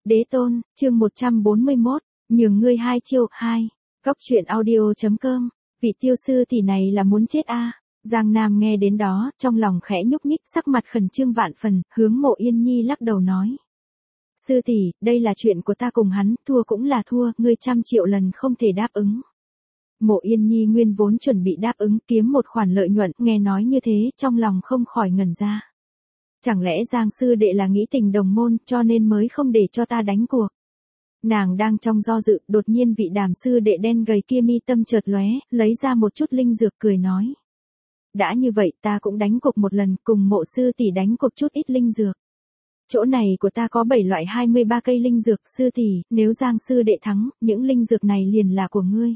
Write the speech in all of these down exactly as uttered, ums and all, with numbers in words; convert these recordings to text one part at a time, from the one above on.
Đế tôn, chương một trăm bốn mươi mốt, nhường ngươi hai chiêu, hai. Góc truyện audio.com, vị tiêu sư tỷ này là muốn chết a à. Giang Nam nghe đến đó, trong lòng khẽ nhúc nhích, sắc mặt khẩn trương vạn phần, hướng Mộ Yên Nhi lắc đầu nói. Sư tỷ, đây là chuyện của ta cùng hắn, thua cũng là thua, ngươi trăm triệu lần không thể đáp ứng. Mộ Yên Nhi nguyên vốn chuẩn bị đáp ứng kiếm một khoản lợi nhuận, nghe nói như thế, trong lòng không khỏi ngẩn ra. Chẳng lẽ Giang sư đệ là nghĩ tình đồng môn, cho nên mới không để cho ta đánh cuộc. Nàng đang trong do dự, đột nhiên vị Đàm sư đệ đen gầy kia mi tâm chợt lóe, lấy ra một chút linh dược cười nói. Đã như vậy ta cũng đánh cuộc một lần, cùng Mộ sư tỷ đánh cuộc chút ít linh dược. Chỗ này của ta có bảy loại hai mươi ba cây linh dược, sư tỷ, nếu Giang sư đệ thắng, những linh dược này liền là của ngươi.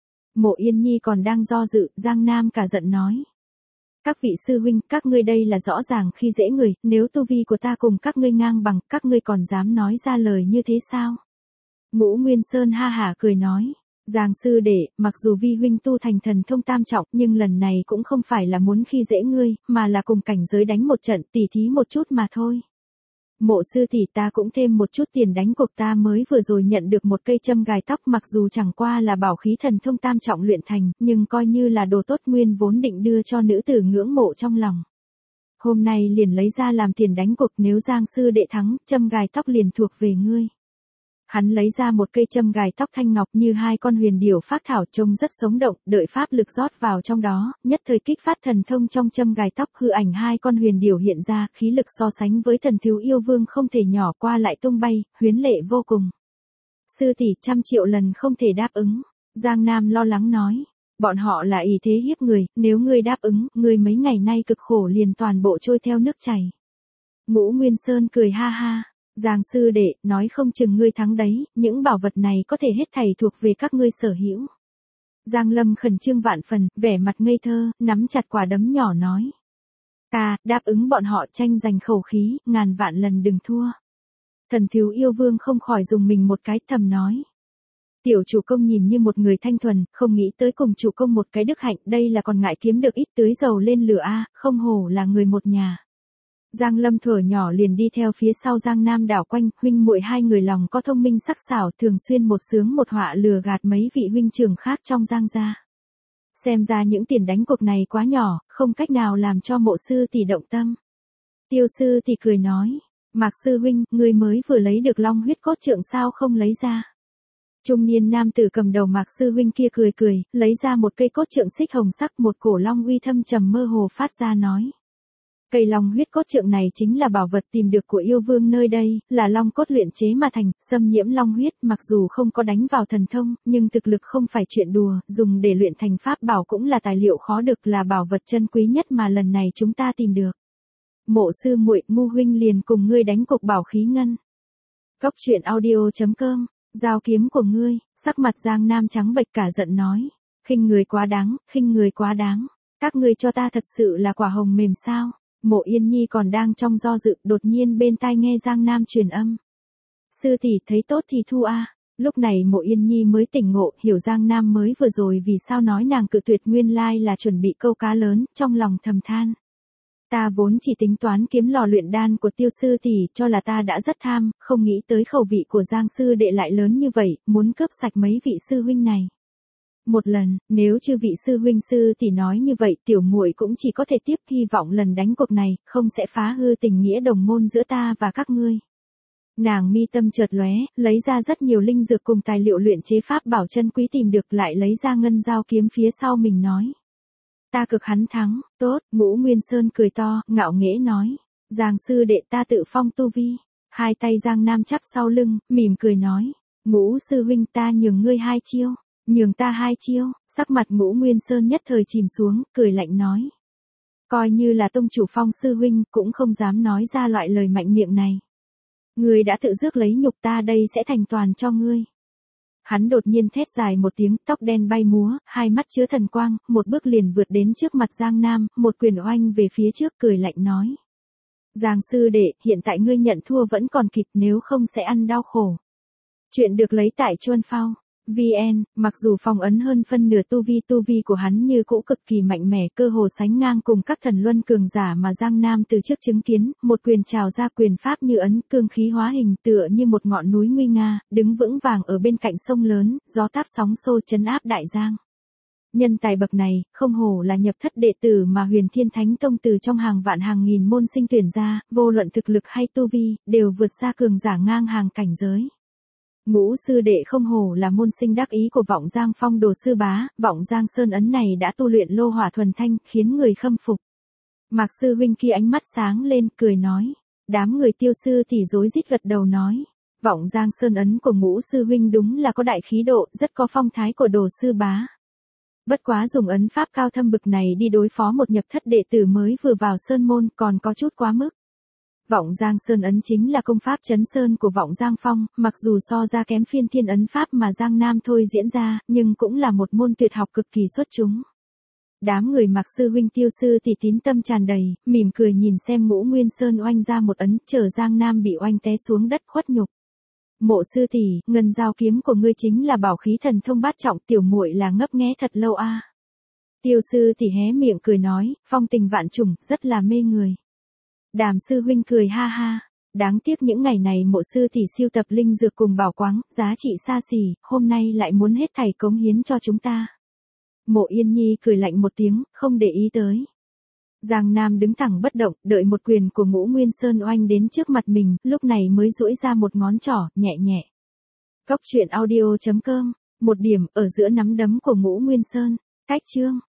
Mộ Yên Nhi còn đang do dự, Giang Nam cả giận nói. Các vị sư huynh, các ngươi đây là rõ ràng khi dễ người, nếu tu vi của ta cùng các ngươi ngang bằng, các ngươi còn dám nói ra lời như thế sao? Ngũ Nguyên Sơn ha hả cười nói, Giang sư đệ, mặc dù vi huynh tu thành thần thông tam trọng, nhưng lần này cũng không phải là muốn khi dễ ngươi, mà là cùng cảnh giới đánh một trận, tỉ thí một chút mà thôi. Mộ sư tỷ, ta cũng thêm một chút tiền đánh cuộc, ta mới vừa rồi nhận được một cây châm gài tóc, mặc dù chẳng qua là bảo khí thần thông tam trọng luyện thành, nhưng coi như là đồ tốt, nguyên vốn định đưa cho nữ tử ngưỡng mộ trong lòng. Hôm nay liền lấy ra làm tiền đánh cuộc, nếu Giang sư đệ thắng, châm gài tóc liền thuộc về ngươi. Hắn lấy ra một cây châm gài tóc thanh ngọc như hai con huyền điểu phác thảo, trông rất sống động, đợi pháp lực rót vào trong đó, nhất thời kích phát thần thông trong châm gài tóc, hư ảnh hai con huyền điểu hiện ra, khí lực so sánh với thần thiếu yêu vương không thể nhỏ, qua lại tung bay, huyến lệ vô cùng. Sư tỷ, trăm triệu lần không thể đáp ứng. Giang Nam lo lắng nói, bọn họ là ý thế hiếp người, nếu ngươi đáp ứng, ngươi mấy ngày nay cực khổ liền toàn bộ trôi theo nước chảy. Ngũ Nguyên Sơn cười ha ha. Giang sư đệ, nói không chừng ngươi thắng đấy, những bảo vật này có thể hết thảy thuộc về các ngươi sở hữu. Giang Lâm khẩn trương vạn phần, vẻ mặt ngây thơ, nắm chặt quả đấm nhỏ nói. Ta, đáp ứng bọn họ tranh giành khẩu khí, ngàn vạn lần đừng thua. Thần thiếu yêu vương không khỏi dùng mình một cái, thầm nói. Tiểu chủ công nhìn như một người thanh thuần, không nghĩ tới cùng chủ công một cái đức hạnh, đây là còn ngại kiếm được ít tưới dầu lên lửa a, không hổ là người một nhà. Giang Lâm thở nhỏ liền đi theo phía sau Giang Nam đảo quanh, huynh muội hai người lòng có thông minh sắc sảo, thường xuyên một sướng một họa lừa gạt mấy vị huynh trưởng khác trong Giang gia. Xem ra những tiền đánh cuộc này quá nhỏ, không cách nào làm cho Mộ sư tỷ động tâm. Tiêu sư tỷ cười nói, Mạc sư huynh, ngươi mới vừa lấy được long huyết cốt trượng sao không lấy ra. Trung niên nam tử cầm đầu Mạc sư huynh kia cười cười, lấy ra một cây cốt trượng xích hồng sắc, một cổ long uy thâm trầm mơ hồ phát ra nói. Cây long huyết cốt trượng này chính là bảo vật tìm được của yêu vương nơi đây, là long cốt luyện chế mà thành, xâm nhiễm long huyết, mặc dù không có đánh vào thần thông, nhưng thực lực không phải chuyện đùa, dùng để luyện thành pháp bảo cũng là tài liệu khó được, là bảo vật chân quý nhất mà lần này chúng ta tìm được. Mộ sư muội, ngu huynh liền cùng ngươi đánh cuộc bảo khí ngân. Góc truyện audio.com, giao kiếm của ngươi, sắc mặt Giang Nam trắng bệch cả giận nói, khinh người quá đáng, khinh người quá đáng, các ngươi cho ta thật sự là quả hồng mềm sao? Mộ Yên Nhi còn đang trong do dự, đột nhiên bên tai nghe Giang Nam truyền âm. Sư tỷ, thấy tốt thì thu a. Lúc này Mộ Yên Nhi mới tỉnh ngộ, hiểu Giang Nam mới vừa rồi vì sao nói nàng cự tuyệt, nguyên lai là chuẩn bị câu cá lớn, trong lòng thầm than. Ta vốn chỉ tính toán kiếm lò luyện đan của Tiêu sư tỷ, cho là ta đã rất tham, không nghĩ tới khẩu vị của Giang sư đệ lại lớn như vậy, muốn cướp sạch mấy vị sư huynh này. Một lần, nếu chư vị sư huynh sư thì nói như vậy, tiểu muội cũng chỉ có thể tiếp, hy vọng lần đánh cuộc này không sẽ phá hư tình nghĩa đồng môn giữa ta và các ngươi. Nàng mi tâm chợt lóe, lấy ra rất nhiều linh dược cùng tài liệu luyện chế pháp bảo chân quý tìm được, lại lấy ra ngân dao kiếm phía sau mình nói. Ta cực hắn thắng, tốt. Ngũ Nguyên Sơn cười to, ngạo nghễ nói, Giang sư đệ, ta tự phong tu vi. Hai tay Giang Nam chắp sau lưng, mỉm cười nói, Ngũ sư huynh, ta nhường ngươi hai chiêu. Nhường ta hai chiêu. Sắc mặt Ngũ Nguyên Sơn nhất thời chìm xuống, cười lạnh nói. Coi như là tông chủ Phong sư huynh, cũng không dám nói ra loại lời mạnh miệng này. Ngươi đã tự rước lấy nhục, ta đây sẽ thành toàn cho ngươi. Hắn đột nhiên thét dài một tiếng, tóc đen bay múa, hai mắt chứa thần quang, một bước liền vượt đến trước mặt Giang Nam, một quyền oanh về phía trước, cười lạnh nói. Giang sư đệ, hiện tại ngươi nhận thua vẫn còn kịp, nếu không sẽ ăn đau khổ. Chuyện được lấy tại Chuan Phao. vn, mặc dù phong ấn hơn phân nửa tu vi tu vi của hắn như cũ cực kỳ mạnh mẽ, cơ hồ sánh ngang cùng các thần luân cường giả mà Giang Nam từ trước chứng kiến, một quyền trào ra quyền pháp như ấn, cương khí hóa hình tựa như một ngọn núi nguy nga, đứng vững vàng ở bên cạnh sông lớn, gió táp sóng xô chấn áp đại giang. Nhân tài bậc này, không hổ là nhập thất đệ tử mà Huyền Thiên Thánh Tông từ trong hàng vạn hàng nghìn môn sinh tuyển ra, vô luận thực lực hay tu vi, đều vượt xa cường giả ngang hàng cảnh giới. Ngũ sư đệ không hổ là môn sinh đắc ý của Vọng Giang Phong đồ sư bá, Vọng Giang Sơn ấn này đã tu luyện lô hỏa thuần thanh, khiến người khâm phục. Mạc sư huynh kia ánh mắt sáng lên, cười nói. Đám người Tiêu sư thì rối rít gật đầu nói. Vọng Giang Sơn ấn của Ngũ sư huynh đúng là có đại khí độ, rất có phong thái của đồ sư bá. Bất quá dùng ấn pháp cao thâm bực này đi đối phó một nhập thất đệ tử mới vừa vào sơn môn còn có chút quá mức. Vọng Giang Sơn ấn chính là công pháp chấn sơn của Vọng Giang Phong, mặc dù so ra kém phiên thiên ấn pháp mà Giang Nam thôi diễn ra, nhưng cũng là một môn tuyệt học cực kỳ xuất chúng. Đám người Mạc sư huynh Tiêu sư thì tín tâm tràn đầy, mỉm cười nhìn xem Ngũ Nguyên Sơn oanh ra một ấn, chờ Giang Nam bị oanh té xuống đất khuất nhục. Mộ sư tỷ, ngân giao kiếm của ngươi chính là bảo khí thần thông bát trọng, tiểu muội là ngấp nghé thật lâu a. À. Tiêu sư thì hé miệng cười nói, phong tình vạn trùng, rất là mê người. Đàm sư huynh cười ha ha, đáng tiếc những ngày này mộ sư tỷ siêu tập linh dược cùng bảo quáng, giá trị xa xỉ, hôm nay lại muốn hết thảy cống hiến cho chúng ta. Mộ Yên Nhi cười lạnh một tiếng, không để ý tới. Giang Nam đứng thẳng bất động, đợi một quyền của Ngũ Nguyên Sơn oanh đến trước mặt mình, lúc này mới duỗi ra một ngón trỏ, nhẹ nhẹ. Cốc truyện audio chấm com, một điểm ở giữa nắm đấm của Ngũ Nguyên Sơn, cách chương.